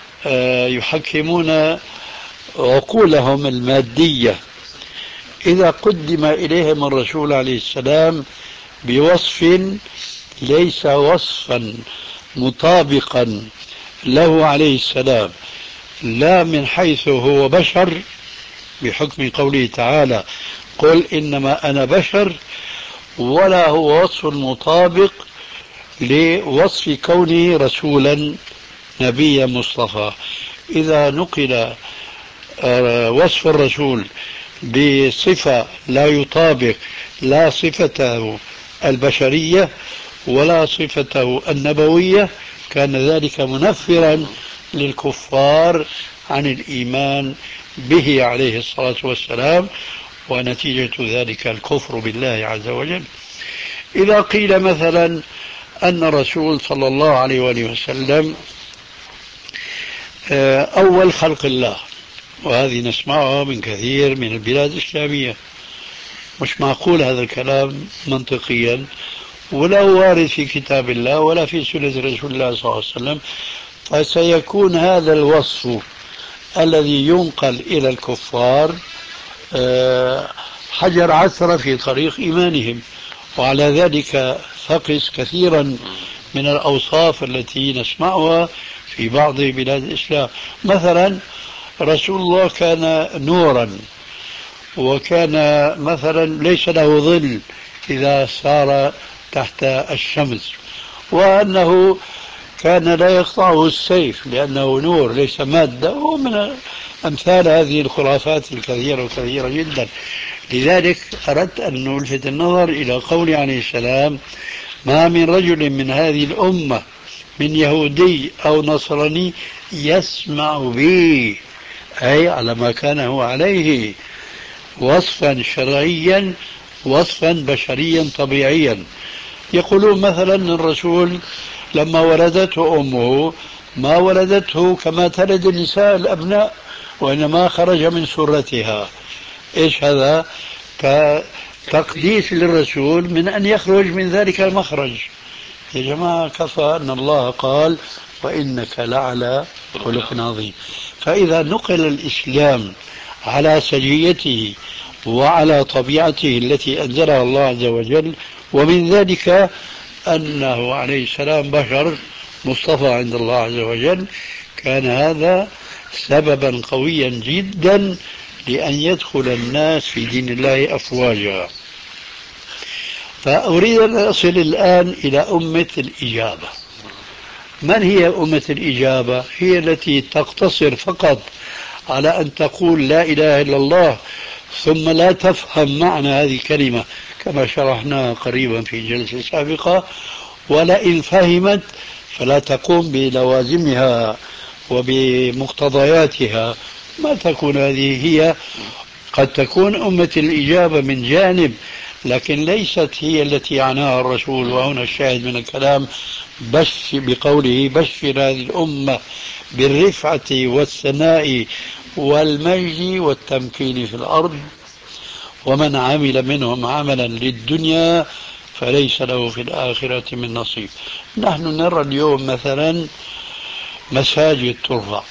يحكمون عقولهم المادية، إذا قدم إليهم الرسول عليه السلام بوصف ليس وصفا مطابقا له عليه السلام، لا من حيث هو بشر بحكم قوله تعالى: قل إنما أنا بشر، ولا هو وصف مطابق لوصف كونه رسولا نبيا مصطفى. إذا نقل وصف الرسول بصفة لا يطابق لا صفته البشرية ولا صفته النبوية، كان ذلك منفرا للكفار عن الإيمان به عليه الصلاة والسلام، ونتيجة ذلك الكفر بالله عز وجل. إذا قيل مثلا أن الرسول صلى الله عليه وآله وسلم أول خلق الله، وهذه نسمعها من كثير من البلاد الإسلامية، مش معقول هذا الكلام منطقيا، ولا وارد في كتاب الله ولا في سنة رسول الله صلى الله عليه وسلم. فسيكون هذا الوصف الذي ينقل إلى الكفار حجر عثرة في طريق إيمانهم. وعلى ذلك فقس كثيرا من الأوصاف التي نسمعها في بعض بلاد الإسلام. مثلا رسول الله كان نورا، وكان مثلا ليس له ظل إذا سار تحت الشمس، وأنه كان لا يقطعه السيف لأنه نور ليس مادة، ومن أمثال هذه الخرافات الكثيرة وكثيرة جدا. لذلك أردت أن نلفت النظر إلى قول عليه السلام: ما من رجل من هذه الأمة من يهودي أو نصراني يسمع بي، أي على ما كان هو عليه وصفا شرعيا وصفا بشريا طبيعيا. يقولون مثلا الرسول لما ولدته أمه ما ولدته كما تلد النساء الأبناء، وإنما خرج من سرتها. إيش هذا؟ كتقديس للرسول من أن يخرج من ذلك المخرج. يا جماعة كفى أن الله قال وإنك لعلى خلق عظيم. فإذا نقل الإسلام على سجيته وعلى طبيعته التي أنزلها الله عز وجل، ومن ذلك أنه عليه السلام بشر مصطفى عند الله عز وجل، كان هذا سببا قويا جدا لأن يدخل الناس في دين الله أفواجا. فأريد أن أصل الآن إلى أمة الإجابة. من هي أمة الإجابة؟ هي التي تقتصر فقط على أن تقول لا إله إلا الله ثم لا تفهم معنى هذه الكلمة كما شرحناها قريبا في جلسة سابقة، ولئن فهمت فلا تقوم بلوازمها وبمقتضياتها. ما تكون هذه هي. قد تكون أمة الإجابة من جانب، لكن ليست هي التي عناها الرسول. وهنا الشاهد من الكلام بقوله بشر هذه الأمة بالرفعة والثناء والمجد والتمكين في الأرض، ومن عمل منهم عملا للدنيا فليس له في الآخرة من نصيب. نحن نرى اليوم مثلا مساجد ترفع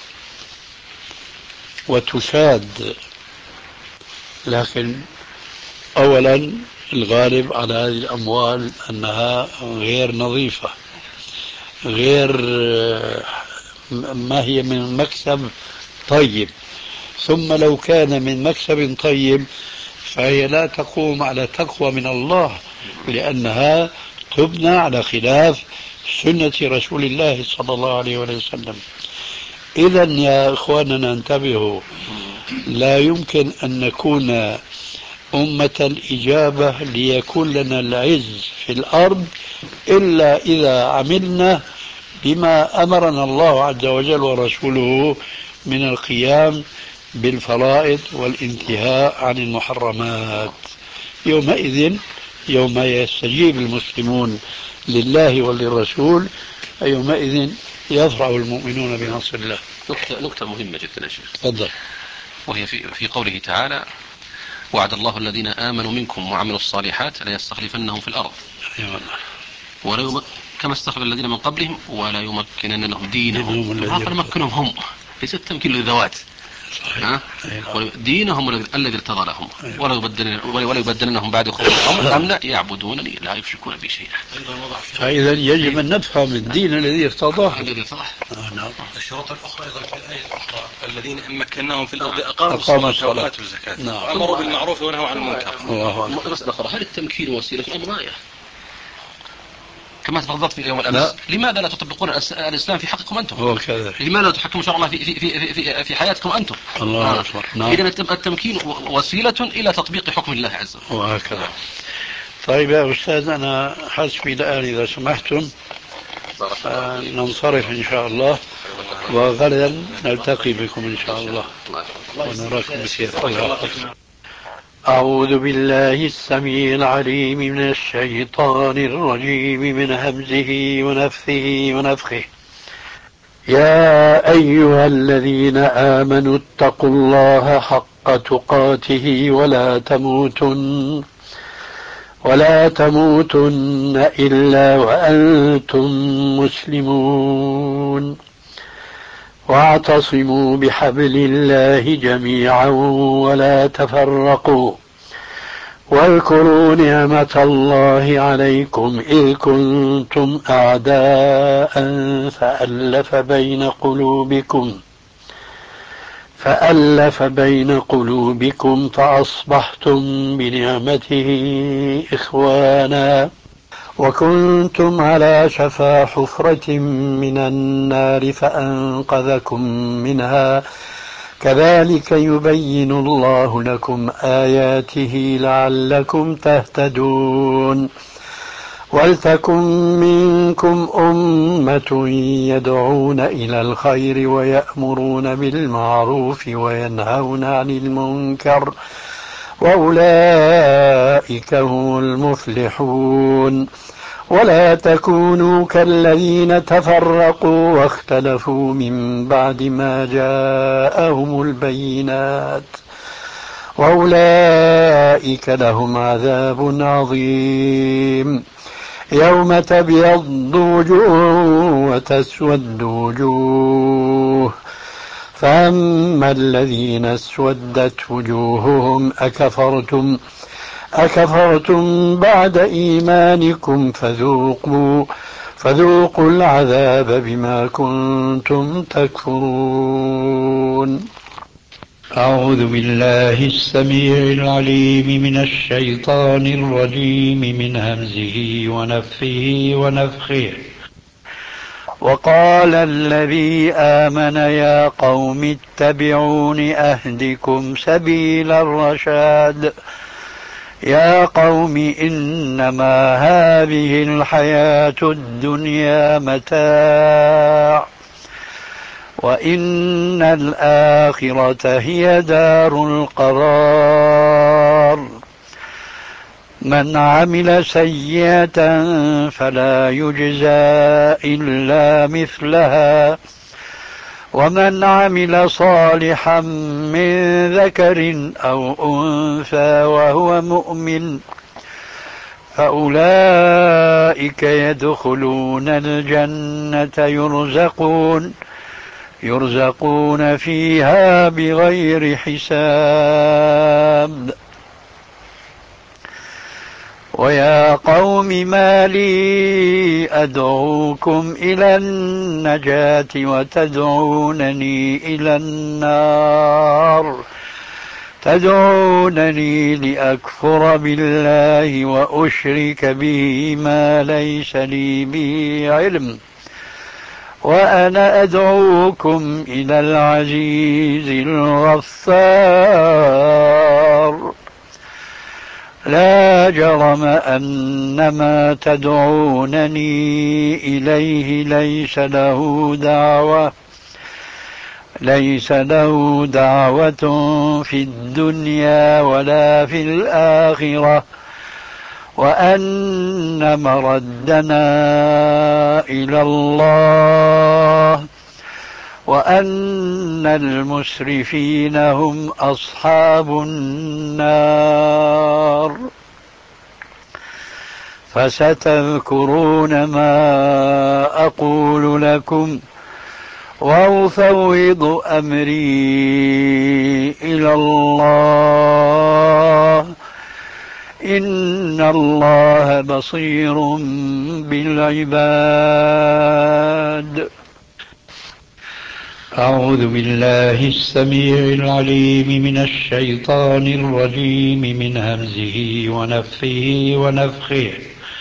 وتشاد، لكن أولا الغالب على هذه الأموال أنها غير نظيفة، غير ما هي من مكسب طيب. ثم لو كان من مكسب طيب فهي لا تقوم على تقوى من الله، لأنها تبنى على خلاف سنة رسول الله صلى الله عليه وسلم. إذا يا إخواننا انتبهوا، لا يمكن أن نكون أمة الإجابة ليكون لنا العز في الأرض إلا إذا عملنا بما أمرنا الله عز وجل ورسوله من القيام بالفرائض والانتهاء عن المحرمات. يومئذ يوم يستجيب المسلمون لله وللرسول يومئذ يفرح المؤمنون بنصر الله. نقطة مهمة جدا يا شيخ، تفضل. وهي في قوله تعالى وعد الله الذين آمنوا منكم وعملوا الصالحات ليستخلفنهم في الأرض كما استخلف الذين من قبلهم ولا يمكنن لهم دينهم. نمكنهم هم، ليس التمكين للذوات، دينهم الذي ارتضى لهم، ولا يبدلنهم بعد خوفهم امنا يعبدونني لا يشركون بي شيئا. فاذا يجب ان نفهم الدين الذي ارتضاه. نعم. الشروط الاخرى ايضا في الايه الاخرى الذين مكناهم في الارض اقاموا الصلاه واتوا الزكاه وامروا بالمعروف ونهوا عن المنكر. مسألة أخرى، هل التمكين وسيلة ام غايه؟ كما تفضلت في يوم الأمس، لماذا لا تطبقون الإسلام في حقكم أنتم؟ لماذا لا تحكمون شرع الله في حياتكم أنتم؟ الله أكبر. إذن التمكين وسيلة إلى تطبيق حكم الله عز وجل. وهكذا. طيب يا أستاذ، أنا حسبي الآن إذا سمحتم ننصرف إن شاء الله، وغدا نلتقي بكم إن شاء الله ونراكم بخير. أعوذ بالله السميع العليم من الشيطان الرجيم من همزه ونفثه ونفخه. يا أيها الذين آمنوا اتقوا الله حق تقاته ولا تموتن إلا وأنتم مسلمون، واعتصموا بحبل الله جميعا ولا تفرقوا، واذكروا نعمة الله عليكم إذ كنتم أعداء فألف بين قلوبكم فأصبحتم بنعمته إخوانا، وكنتم على شفا حفرة من النار فأنقذكم منها، كذلك يبين الله لكم آياته لعلكم تهتدون. ولتكن منكم أمة يدعون إلى الخير ويأمرون بالمعروف وينهون عن المنكر وأولئك هم المفلحون. ولا تكونوا كالذين تفرقوا واختلفوا من بعد ما جاءهم البينات وأولئك لهم عذاب عظيم يوم تبيض وجوه وتسود وجوه فأما الذين اسودت وجوههم أكفرتم بعد إيمانكم فذوقوا العذاب بما كنتم تكفرون. أعوذ بالله السميع العليم من الشيطان الرجيم من همزه ونفخه ونفخه. وقال الذي آمن يا قوم اتبعون أهدكم سبيل الرشاد يا قوم إنما هذه الحياة الدنيا متاع وإن الآخرة هي دار القرار من عمل سيئة فلا يجزى إلا مثلها ومن عمل صالحا من ذكر أو أنثى وهو مؤمن فأولئك يدخلون الجنة يرزقون فيها بغير حساب. ويا قوم ما لي أدعوكم إلى النجاة وتدعونني إلى النار تدعونني لأكفر بالله وأشرك به ما ليس لي به علم وأنا أدعوكم إلى العزيز الغفار لا جرم أن ما تدعونني إليه ليس له دعوة في الدنيا ولا في الآخرة وأن مردنا إلى الله وأن المسرفين هم أصحاب النار. فستذكرون ما أقول لكم وأفوض أمري إلى الله إن الله بصير بالعباد. أعوذ بالله السميع العليم من الشيطان الرجيم من همزه ونفخه ونفخه.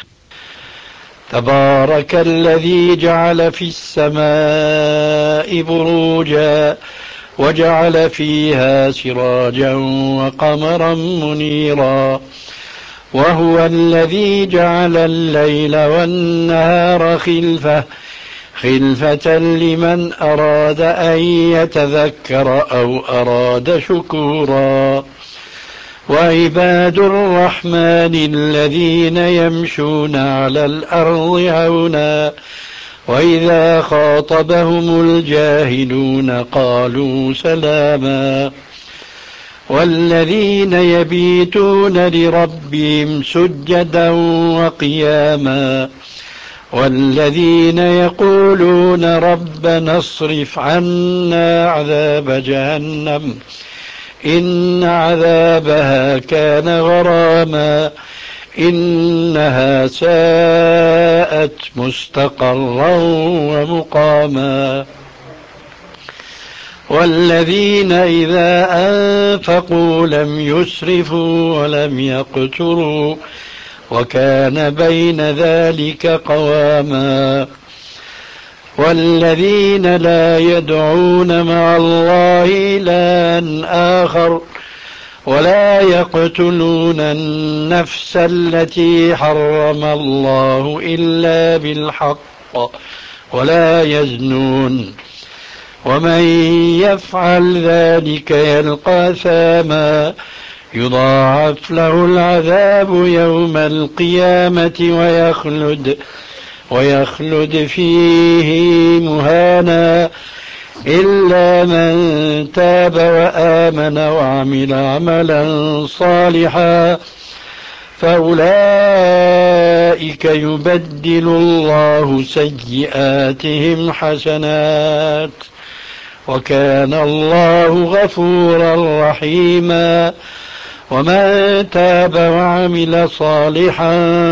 تبارك الذي جعل في السماء بروجا وجعل فيها سراجا وقمرا منيرا وهو الذي جعل الليل والنهار خلفة لمن أراد أن يتذكر أو أراد شكورا. وعباد الرحمن الذين يمشون على الأرض هونا وإذا خاطبهم الجاهلون قالوا سلاما. والذين يبيتون لربهم سجدا وقياما والذين يقولون ربنا اصرف عنا عذاب جهنم إن عذابها كان غراما إنها ساءت مستقرا ومقاما. والذين إذا أنفقوا لم يسرفوا ولم يقتروا وكان بين ذلك قواما. والذين لا يدعون مع الله إلها آخر ولا يقتلون النفس التي حرم الله إلا بالحق ولا يزنون ومن يفعل ذلك يلقى ثاما يضاعف له العذاب يوم القيامة ويخلد فيه مهانا إلا من تاب وآمن وعمل عملا صالحا فأولئك يبدل الله سيئاتهم حسنات وكان الله غفورا رحيما ومن تاب وعمل صالحا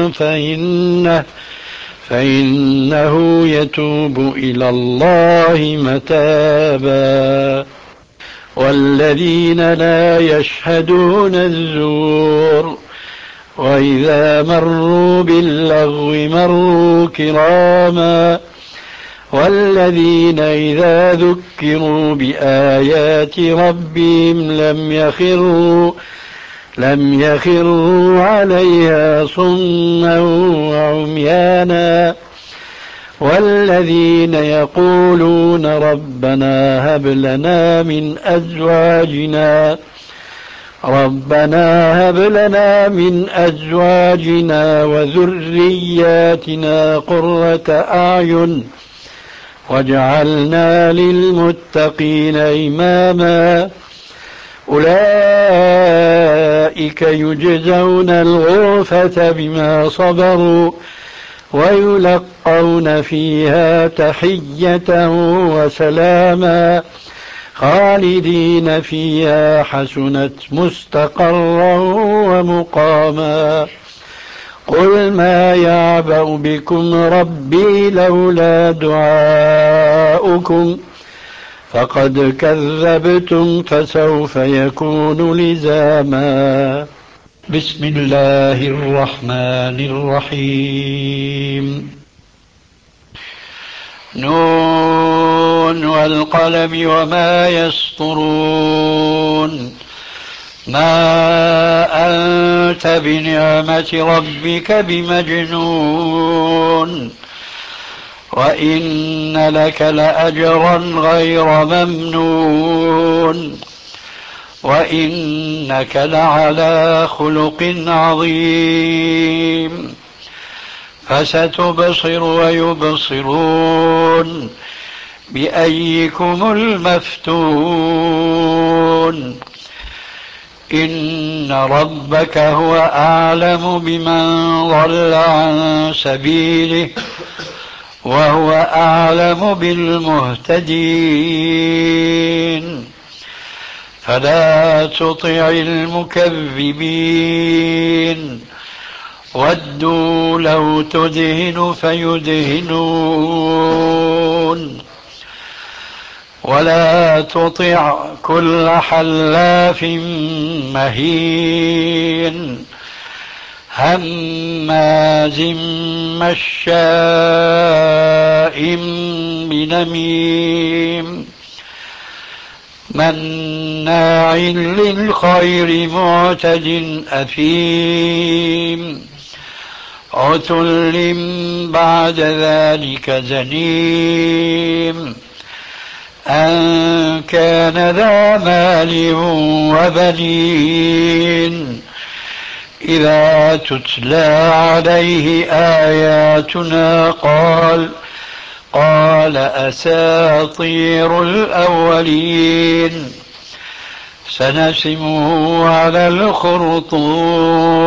فإنه يتوب إلى الله متابا والذين لا يشهدون الزور وإذا مروا باللغو مروا كراما والذين إذا ذكروا بآيات ربهم لم يخروا عليها صما وعميانا والذين يقولون ربنا هب لنا من أزواجنا وذرياتنا قرة أعين واجعلنا للمتقين إماما أولئك يجزون الغرفة بما صبروا ويلقون فيها تحية وسلاما خالدين فيها حسنت مستقرا ومقاما قل ما يعبأ بكم ربي لولا دعاؤكم فقد كذبتم فسوف يكون لزاما بسم الله الرحمن الرحيم نون والقلم وما يسطرون ما أنت بنعمة ربك بمجنون وإن لك لأجرا غير ممنون وإنك لعلى خلق عظيم فستبصر ويبصرون بأيكم المفتون إن ربك هو أعلم بمن ضل عن سبيله وهو أعلم بالمهتدين فلا تطع المكذبين ودوا لو تدهن فيدهنون ولا تطع كل حلاف مهين هماز مشاء بنميم مناع للخير معتد أثيم عتل بعد ذلك زنيم أن كان ذا مال وبنين إذا تتلى عليه آياتنا قال أساطير الأولين سنسمه على الخرطوم